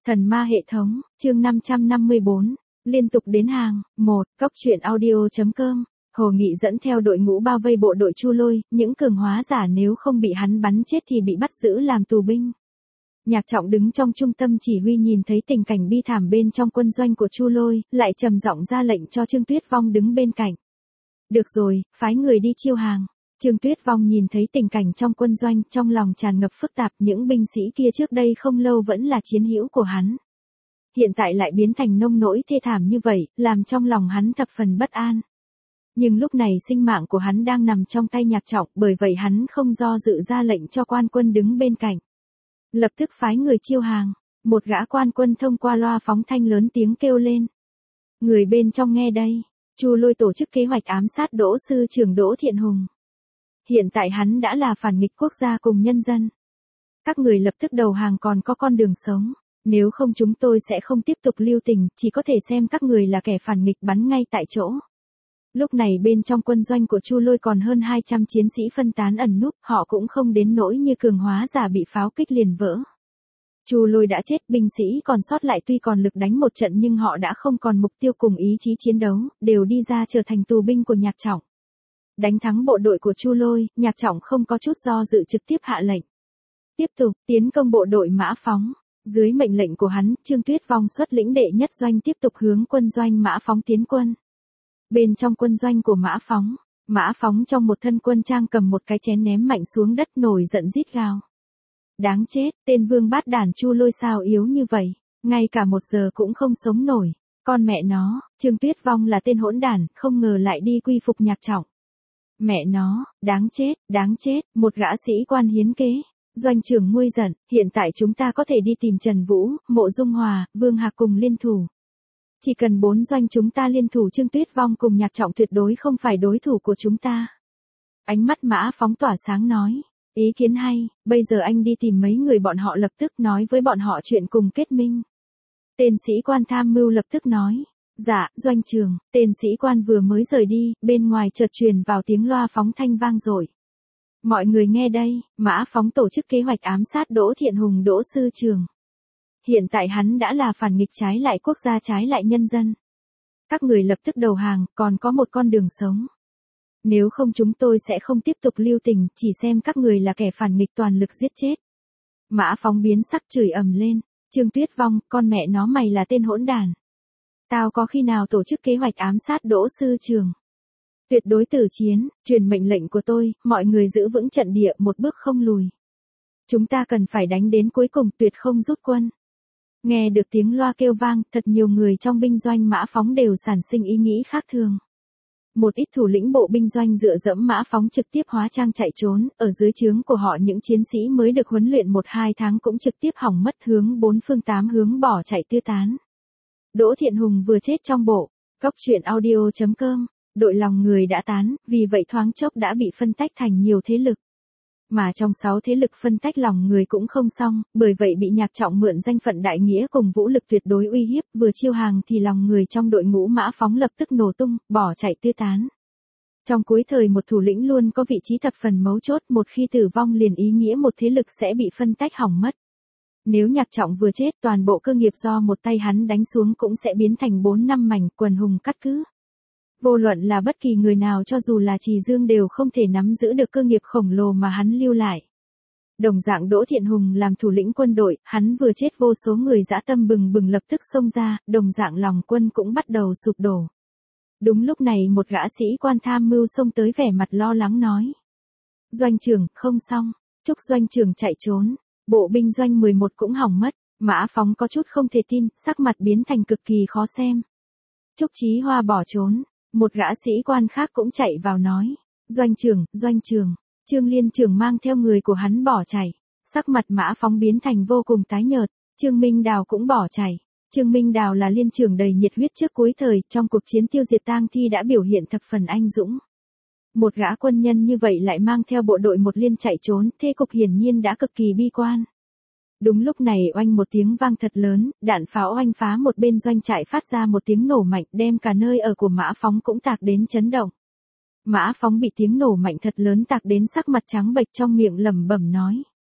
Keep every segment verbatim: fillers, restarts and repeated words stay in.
Thần ma hệ thống, chương năm trăm năm mươi bốn, liên tục đến hàng. một. Cốc truyện audio.com. Hồ Nghị dẫn theo đội ngũ bao vây bộ đội Chu Lôi, những cường hóa giả nếu không bị hắn bắn chết thì bị bắt giữ làm tù binh. Nhạc Trọng đứng trong trung tâm chỉ huy nhìn thấy tình cảnh bi thảm bên trong quân doanh của Chu Lôi, lại trầm giọng ra lệnh cho Trương Tuyết Vong đứng bên cạnh. Được rồi, phái người đi chiêu hàng. Trương Tuyết Vong nhìn thấy tình cảnh trong quân doanh, trong lòng tràn ngập phức tạp, những binh sĩ kia trước đây không lâu vẫn là chiến hữu của hắn. Hiện tại lại biến thành nông nỗi thê thảm như vậy, làm trong lòng hắn thập phần bất an. Nhưng lúc này sinh mạng của hắn đang nằm trong tay Nhạc Trọng, bởi vậy hắn không do dự ra lệnh cho quan quân đứng bên cạnh. Lập tức phái người chiêu hàng, một gã quan quân thông qua loa phóng thanh lớn tiếng kêu lên. Người bên trong nghe đây, Chu Lôi tổ chức kế hoạch ám sát Đỗ sư trưởng Đỗ Thiện Hùng. Hiện tại hắn đã là phản nghịch quốc gia cùng nhân dân. Các người lập tức đầu hàng còn có con đường sống, nếu không chúng tôi sẽ không tiếp tục lưu tình, chỉ có thể xem các người là kẻ phản nghịch bắn ngay tại chỗ. Lúc này bên trong quân doanh của Chu Lôi còn hơn hai trăm chiến sĩ phân tán ẩn núp, họ cũng không đến nỗi như cường hóa giả bị pháo kích liền vỡ. Chu Lôi đã chết, binh sĩ còn sót lại tuy còn lực đánh một trận nhưng họ đã không còn mục tiêu cùng ý chí chiến đấu, đều đi ra trở thành tù binh của Nhạc Trọng. Đánh thắng bộ đội của Chu Lôi, Nhạc Trọng không có chút do dự trực tiếp hạ lệnh. Tiếp tục tiến công bộ đội Mã Phóng. Dưới mệnh lệnh của hắn, Trương Tuyết Vong xuất lĩnh đệ nhất doanh tiếp tục hướng quân doanh Mã Phóng tiến quân. Bên trong quân doanh của Mã Phóng, Mã Phóng trong một thân quân trang cầm một cái chén ném mạnh xuống đất, nổi giận rít gào. Đáng chết, tên vương bát đản Chu Lôi sao yếu như vậy, ngay cả một giờ cũng không sống nổi. Con mẹ nó, Trương Tuyết Vong là tên hỗn đản, không ngờ lại đi quy phục Nhạc Trọng. Mẹ nó, đáng chết, đáng chết, một gã sĩ quan hiến kế. Doanh trưởng nguôi giận, hiện tại chúng ta có thể đi tìm Trần Vũ, Mộ Dung Hòa, Vương Hạc cùng liên thủ. Chỉ cần bốn doanh chúng ta liên thủ, Trương Tuyết Vong cùng Nhạc Trọng tuyệt đối không phải đối thủ của chúng ta. Ánh mắt Mã Phóng tỏa sáng nói, ý kiến hay, bây giờ anh đi tìm mấy người bọn họ lập tức nói với bọn họ chuyện cùng kết minh. Tên sĩ quan tham mưu lập tức nói. Dạ, doanh trường, tên sĩ quan vừa mới rời đi, bên ngoài chợt truyền vào tiếng loa phóng thanh vang dội. Mọi người nghe đây, Mã Phóng tổ chức kế hoạch ám sát Đỗ Thiện Hùng Đỗ sư trưởng. Hiện tại hắn đã là phản nghịch, trái lại quốc gia, trái lại nhân dân. Các người lập tức đầu hàng, còn có một con đường sống. Nếu không chúng tôi sẽ không tiếp tục lưu tình, chỉ xem các người là kẻ phản nghịch toàn lực giết chết. Mã Phóng biến sắc chửi ầm lên, Trương Tuyết Vong, con mẹ nó mày là tên hỗn đản. Tao có khi nào tổ chức kế hoạch ám sát Đỗ sư trưởng. Tuyệt đối tử chiến, truyền mệnh lệnh của tôi, mọi người giữ vững trận địa, một bước không lùi. Chúng ta cần phải đánh đến cuối cùng, tuyệt không rút quân. Nghe được tiếng loa kêu vang, thật nhiều người trong binh doanh Mã Phóng đều sản sinh ý nghĩ khác thường. Một ít thủ lĩnh bộ binh doanh dựa dẫm Mã Phóng trực tiếp hóa trang chạy trốn, ở dưới trướng của họ những chiến sĩ mới được huấn luyện một hai tháng cũng trực tiếp hỏng mất, hướng bốn phương tám hướng bỏ chạy tứ tán. Đỗ Thiện Hùng vừa chết trong bộ. Cốc truyện audio.com. Đội lòng người đã tán, vì vậy thoáng chốc đã bị phân tách thành nhiều thế lực. Mà trong sáu thế lực phân tách lòng người cũng không xong, bởi vậy bị Nhạc Trọng mượn danh phận đại nghĩa cùng vũ lực tuyệt đối uy hiếp, vừa chiêu hàng thì lòng người trong đội ngũ Mã Phóng lập tức nổ tung, bỏ chạy tứ tán. Trong cuối thời một thủ lĩnh luôn có vị trí thập phần mấu chốt, một khi tử vong liền ý nghĩa một thế lực sẽ bị phân tách hỏng mất. Nếu Nhạc Trọng vừa chết, toàn bộ cơ nghiệp do một tay hắn đánh xuống cũng sẽ biến thành bốn năm mảnh, quần hùng cắt cứ. Vô luận là bất kỳ người nào cho dù là Trì Dương đều không thể nắm giữ được cơ nghiệp khổng lồ mà hắn lưu lại. Đồng dạng Đỗ Thiện Hùng làm thủ lĩnh quân đội, hắn vừa chết vô số người dã tâm bừng bừng lập tức xông ra, đồng dạng lòng quân cũng bắt đầu sụp đổ. Đúng lúc này một gã sĩ quan tham mưu xông tới vẻ mặt lo lắng nói. Doanh trưởng, không xong, Trúc doanh trưởng chạy trốn, bộ binh doanh mười một cũng hỏng mất. Mã Phóng có chút không thể tin, sắc mặt biến thành cực kỳ khó xem. Trúc Chí Hoa bỏ trốn. Một gã sĩ quan khác cũng chạy vào nói, doanh trưởng, doanh trưởng, Trương Liên trưởng mang theo người của hắn bỏ chạy, sắc mặt Mã Phóng biến thành vô cùng tái nhợt. Trương Minh Đào cũng bỏ chạy. Trương Minh Đào là liên trưởng đầy nhiệt huyết trước cuối thời, trong cuộc chiến tiêu diệt tang thi đã biểu hiện thập phần anh dũng. Một gã quân nhân như vậy lại mang theo bộ đội một liên chạy trốn, thế cục hiển nhiên đã cực kỳ bi quan. Đúng lúc này oanh một tiếng vang thật lớn, đạn pháo oanh phá một bên doanh trại phát ra một tiếng nổ mạnh, đem cả nơi ở của Mã Phóng cũng tạc đến chấn động. Mã Phóng bị tiếng nổ mạnh thật lớn tạc đến sắc mặt trắng bệch, trong miệng lẩm bẩm nói.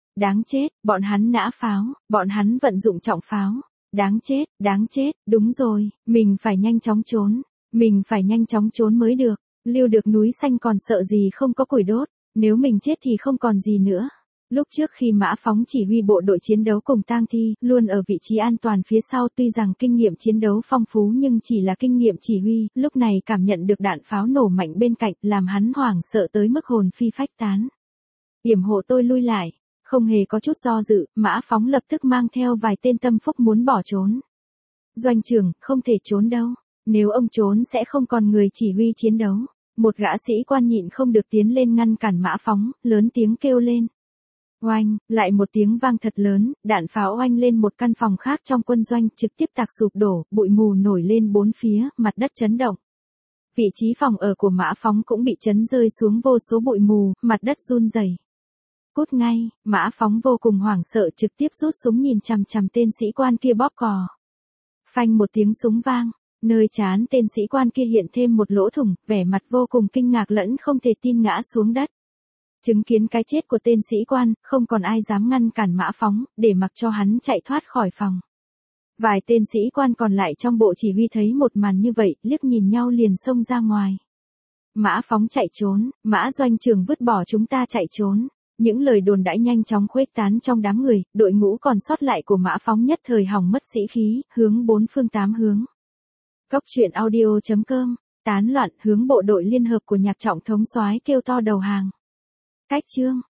Đáng chết, bọn hắn nã pháo, bọn hắn vận dụng trọng pháo. Đáng chết, đáng chết, đúng rồi, mình phải nhanh chóng trốn. Mình phải nhanh chóng trốn mới được. Lưu được núi xanh còn sợ gì không có củi đốt. Nếu mình chết thì không còn gì nữa. Lúc trước khi Mã Phóng chỉ huy bộ đội chiến đấu cùng tang thi, luôn ở vị trí an toàn phía sau, tuy rằng kinh nghiệm chiến đấu phong phú nhưng chỉ là kinh nghiệm chỉ huy, lúc này cảm nhận được đạn pháo nổ mạnh bên cạnh, làm hắn hoảng sợ tới mức hồn phi phách tán. Yểm hộ tôi lui lại, không hề có chút do dự, Mã Phóng lập tức mang theo vài tên tâm phúc muốn bỏ trốn. Doanh trưởng, không thể trốn đâu, nếu ông trốn sẽ không còn người chỉ huy chiến đấu. Một gã sĩ quan nhịn không được tiến lên ngăn cản Mã Phóng, lớn tiếng kêu lên. Oanh, lại một tiếng vang thật lớn, đạn pháo oanh lên một căn phòng khác trong quân doanh, trực tiếp tạc sụp đổ, bụi mù nổi lên bốn phía, mặt đất chấn động. Vị trí phòng ở của Mã Phóng cũng bị chấn rơi xuống vô số bụi mù, mặt đất run rẩy. Cút ngay, Mã Phóng vô cùng hoảng sợ trực tiếp rút súng nhìn chằm chằm tên sĩ quan kia bóp cò. Phanh một tiếng súng vang, nơi trán tên sĩ quan kia hiện thêm một lỗ thủng, vẻ mặt vô cùng kinh ngạc lẫn không thể tin ngã xuống đất. Chứng kiến cái chết của tên sĩ quan, không còn ai dám ngăn cản Mã Phóng, để mặc cho hắn chạy thoát khỏi phòng. Vài tên sĩ quan còn lại trong bộ chỉ huy thấy một màn như vậy, liếc nhìn nhau liền xông ra ngoài. Mã Phóng chạy trốn, Mã doanh trưởng vứt bỏ chúng ta chạy trốn. Những lời đồn đãi nhanh chóng khuếch tán trong đám người, đội ngũ còn sót lại của Mã Phóng nhất thời hỏng mất sĩ khí, hướng bốn phương tám hướng. Cốc truyện audio chấm com, tán loạn hướng bộ đội liên hợp của Nhạc Trọng thống soái kêu to đầu hàng. Cách chương